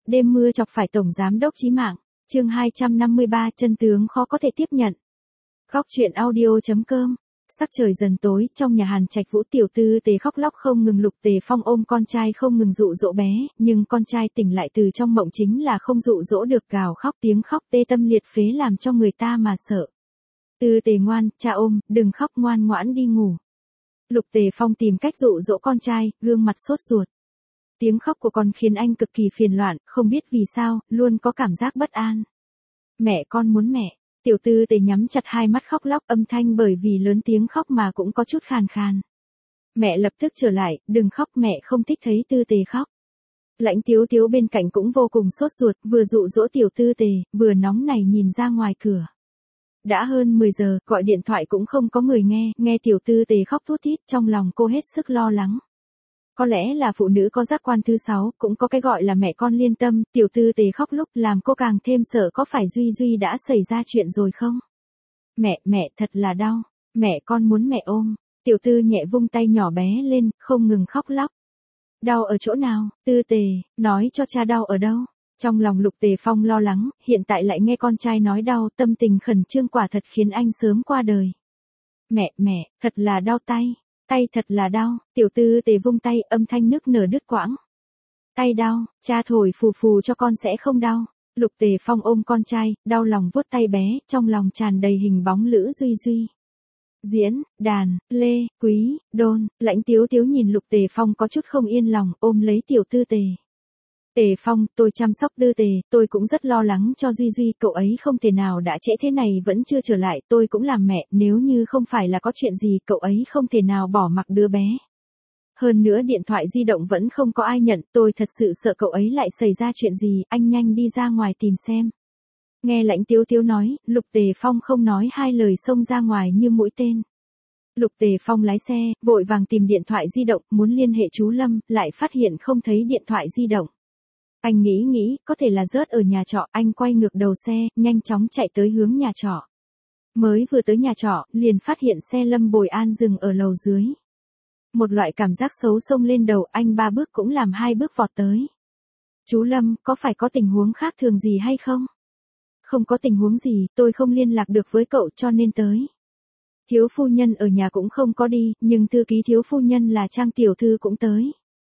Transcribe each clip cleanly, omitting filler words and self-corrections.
Đêm mưa chọc phải tổng giám đốc chí mạng. Chương 253, chân tướng khó có thể tiếp nhận. Góc truyện audio.com. Sắc trời dần tối, trong nhà Hàn Trạch Vũ tiểu tư tề khóc lóc không ngừng. Lục Tề Phong ôm con trai không ngừng dụ dỗ bé, nhưng con trai tỉnh lại từ trong mộng chính là không dụ dỗ được, gào khóc, tiếng khóc tê tâm liệt phế làm cho người ta mà sợ. Tư Tề ngoan, cha ôm, đừng khóc, ngoan ngoãn đi ngủ. Lục Tề Phong tìm cách dụ dỗ con trai, gương mặt sốt ruột. Tiếng khóc của con khiến anh cực kỳ phiền loạn, không biết vì sao, luôn có cảm giác bất an. Mẹ, con muốn mẹ. Tiểu tư tề nhắm chặt hai mắt khóc lóc, âm thanh bởi vì lớn tiếng khóc mà cũng có chút khàn khàn. Mẹ lập tức trở lại, đừng khóc, mẹ không thích thấy tư tề khóc. Lãnh Tiếu Tiếu bên cạnh cũng vô cùng sốt ruột, vừa dụ dỗ tiểu tư tề, vừa nóng nảy nhìn ra ngoài cửa. Đã hơn 10 giờ, gọi điện thoại cũng không có người nghe tiểu tư tề khóc thút thít, trong lòng cô hết sức lo lắng. Có lẽ là phụ nữ có giác quan thứ 6, cũng có cái gọi là mẹ con liên tâm, tiểu tư tề khóc lúc làm cô càng thêm sợ có phải Duy đã xảy ra chuyện rồi không? Mẹ, thật là đau, mẹ, con muốn mẹ ôm. Tiểu tư nhẹ vung tay nhỏ bé lên, không ngừng khóc lóc. Đau ở chỗ nào, tư tề, nói cho cha đau ở đâu? Trong lòng Lục Tề Phong lo lắng, hiện tại lại nghe con trai nói đau, tâm tình khẩn trương quả thật khiến anh sớm qua đời. Mẹ, thật là đau tay. Tay thật là đau, tiểu tư tề vung tay, âm thanh nức nở đứt quãng. Tay đau, cha thổi phù phù cho con sẽ không đau. Lục Tề Phong ôm con trai, đau lòng vuốt tay bé, trong lòng tràn đầy hình bóng Lữ Duy. Diễn, Đàn, Lê, Quý, Đôn, Lãnh Tiếu Tiếu nhìn Lục Tề Phong có chút không yên lòng, ôm lấy tiểu tư tề. Tề Phong, tôi chăm sóc tư tề, tôi cũng rất lo lắng cho Duy, cậu ấy không thể nào đã trễ thế này vẫn chưa trở lại, tôi cũng làm mẹ, nếu như không phải là có chuyện gì, cậu ấy không thể nào bỏ mặc đứa bé. Hơn nữa điện thoại di động vẫn không có ai nhận, tôi thật sự sợ cậu ấy lại xảy ra chuyện gì, anh nhanh đi ra ngoài tìm xem. Nghe Lãnh Tiếu Tiếu nói, Lục Tề Phong không nói hai lời xông ra ngoài như mũi tên. Lục Tề Phong lái xe, vội vàng tìm điện thoại di động, muốn liên hệ chú Lâm, lại phát hiện không thấy điện thoại di động. Anh nghĩ, có thể là rớt ở nhà trọ, anh quay ngược đầu xe, nhanh chóng chạy tới hướng nhà trọ. Mới vừa tới nhà trọ, liền phát hiện xe Lâm Bồi An dừng ở lầu dưới. Một loại cảm giác xấu xông lên đầu, anh 3 bước cũng làm 2 bước vọt tới. Chú Lâm, có phải có tình huống khác thường gì hay không? Không có tình huống gì, tôi không liên lạc được với cậu cho nên tới. Thiếu phu nhân ở nhà cũng không có đi, nhưng thư ký thiếu phu nhân là Trang tiểu thư cũng tới.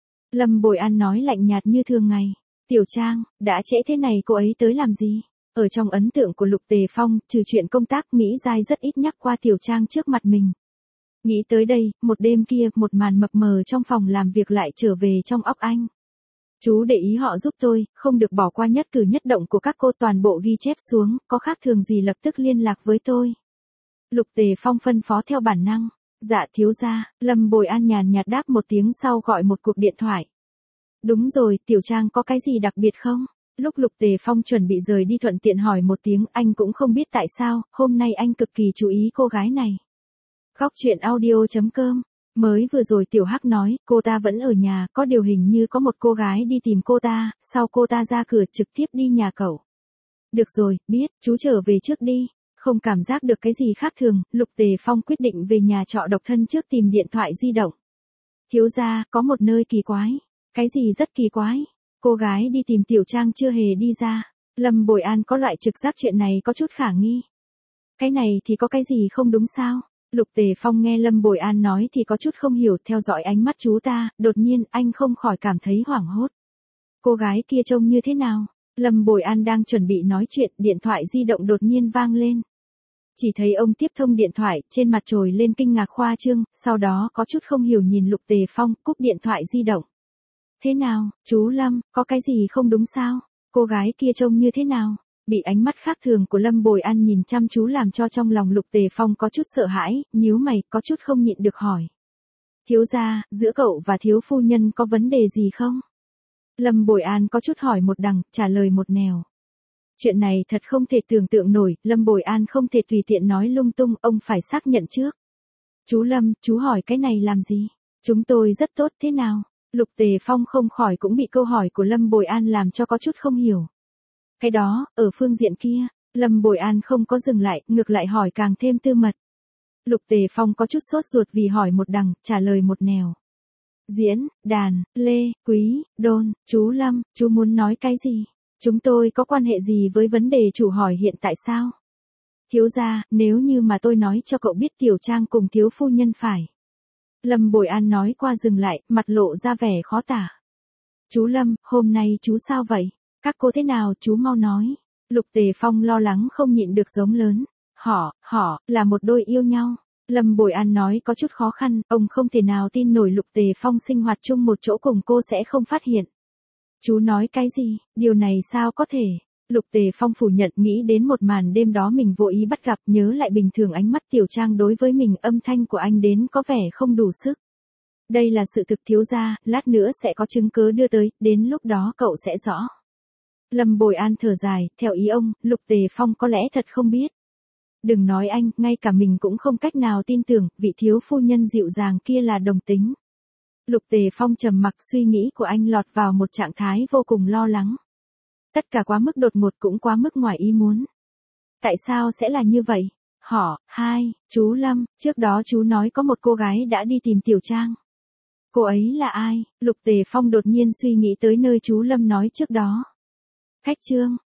Lâm Bồi An nói lạnh nhạt như thường ngày. Tiểu Trang, đã trễ thế này cô ấy tới làm gì? Ở trong ấn tượng của Lục Tề Phong, trừ chuyện công tác, Mỹ Giai rất ít nhắc qua Tiểu Trang trước mặt mình. Nghĩ tới đây, một đêm kia, một màn mập mờ trong phòng làm việc lại trở về trong óc anh. Chú để ý họ giúp tôi, không được bỏ qua nhất cử nhất động của các cô, toàn bộ ghi chép xuống, có khác thường gì lập tức liên lạc với tôi. Lục Tề Phong phân phó theo bản năng. Dạ thiếu gia, Lâm Bồi An nhàn nhạt đáp một tiếng sau gọi một cuộc điện thoại. Đúng rồi, Tiểu Trang có cái gì đặc biệt không? Lúc Lục Tề Phong chuẩn bị rời đi thuận tiện hỏi một tiếng, anh cũng không biết tại sao, hôm nay anh cực kỳ chú ý cô gái này. Góc truyện audio.com. Mới vừa rồi Tiểu Hắc nói, cô ta vẫn ở nhà, có điều hình như có một cô gái đi tìm cô ta, sau cô ta ra cửa trực tiếp đi nhà cậu. Được rồi, biết, chú trở về trước đi. Không cảm giác được cái gì khác thường, Lục Tề Phong quyết định về nhà trọ độc thân trước tìm điện thoại di động. Thiếu gia, có một nơi kỳ quái. Cái gì rất kỳ quái? Cô gái đi tìm Tiểu Trang chưa hề đi ra. Lâm Bồi An có loại trực giác chuyện này có chút khả nghi. Cái này thì có cái gì không đúng sao? Lục Tề Phong nghe Lâm Bồi An nói thì có chút không hiểu, theo dõi ánh mắt chú ta, đột nhiên anh không khỏi cảm thấy hoảng hốt. Cô gái kia trông như thế nào? Lâm Bồi An đang chuẩn bị nói chuyện, điện thoại di động đột nhiên vang lên. Chỉ thấy ông tiếp thông điện thoại, trên mặt trồi lên kinh ngạc khoa trương, sau đó có chút không hiểu nhìn Lục Tề Phong, cúp điện thoại di động. Thế nào, chú Lâm, có cái gì không đúng sao? Cô gái kia trông như thế nào? Bị ánh mắt khác thường của Lâm Bồi An nhìn chăm chú làm cho trong lòng Lục Tề Phong có chút sợ hãi, nhíu mày, có chút không nhịn được hỏi. Thiếu gia, giữa cậu và thiếu phu nhân có vấn đề gì không? Lâm Bồi An có chút hỏi một đằng, trả lời một nẻo. Chuyện này thật không thể tưởng tượng nổi, Lâm Bồi An không thể tùy tiện nói lung tung, ông phải xác nhận trước. Chú Lâm, chú hỏi cái này làm gì? Chúng tôi rất tốt, thế nào? Lục Tề Phong không khỏi cũng bị câu hỏi của Lâm Bồi An làm cho có chút không hiểu. Cái đó, ở phương diện kia, Lâm Bồi An không có dừng lại, ngược lại hỏi càng thêm tư mật. Lục Tề Phong có chút sốt ruột vì hỏi một đằng, trả lời một nẻo. Diễn, Đàn, Lê, Quý, Đôn, chú Lâm, chú muốn nói cái gì? Chúng tôi có quan hệ gì với vấn đề chủ hỏi hiện tại sao? Thiếu gia, nếu như mà tôi nói cho cậu biết Tiểu Trang cùng thiếu phu nhân phải. Lâm Bồi An nói qua dừng lại, mặt lộ ra vẻ khó tả. Chú Lâm, hôm nay chú sao vậy? Các cô thế nào chú mau nói. Lục Tề Phong lo lắng không nhịn được giống lớn. Họ, là một đôi yêu nhau. Lâm Bồi An nói có chút khó khăn, ông không thể nào tin nổi Lục Tề Phong sinh hoạt chung một chỗ cùng cô sẽ không phát hiện. Chú nói cái gì, điều này sao có thể? Lục Tề Phong phủ nhận nghĩ đến một màn đêm đó mình vô ý bắt gặp, nhớ lại bình thường ánh mắt Tiểu Trang đối với mình, âm thanh của anh đến có vẻ không đủ sức. Đây là sự thực thiếu gia, lát nữa sẽ có chứng cứ đưa tới, đến lúc đó cậu sẽ rõ. Lâm Bồi An thở dài, theo ý ông, Lục Tề Phong có lẽ thật không biết. Đừng nói anh, ngay cả mình cũng không cách nào tin tưởng, vị thiếu phu nhân dịu dàng kia là đồng tính. Lục Tề Phong trầm mặc, suy nghĩ của anh lọt vào một trạng thái vô cùng lo lắng. Tất cả quá mức đột ngột cũng quá mức ngoài ý muốn. Tại sao sẽ là như vậy? Chú Lâm, trước đó chú nói có một cô gái đã đi tìm Tiểu Trang. Cô ấy là ai? Lục Tề Phong đột nhiên suy nghĩ tới nơi chú Lâm nói trước đó. Khách Trương,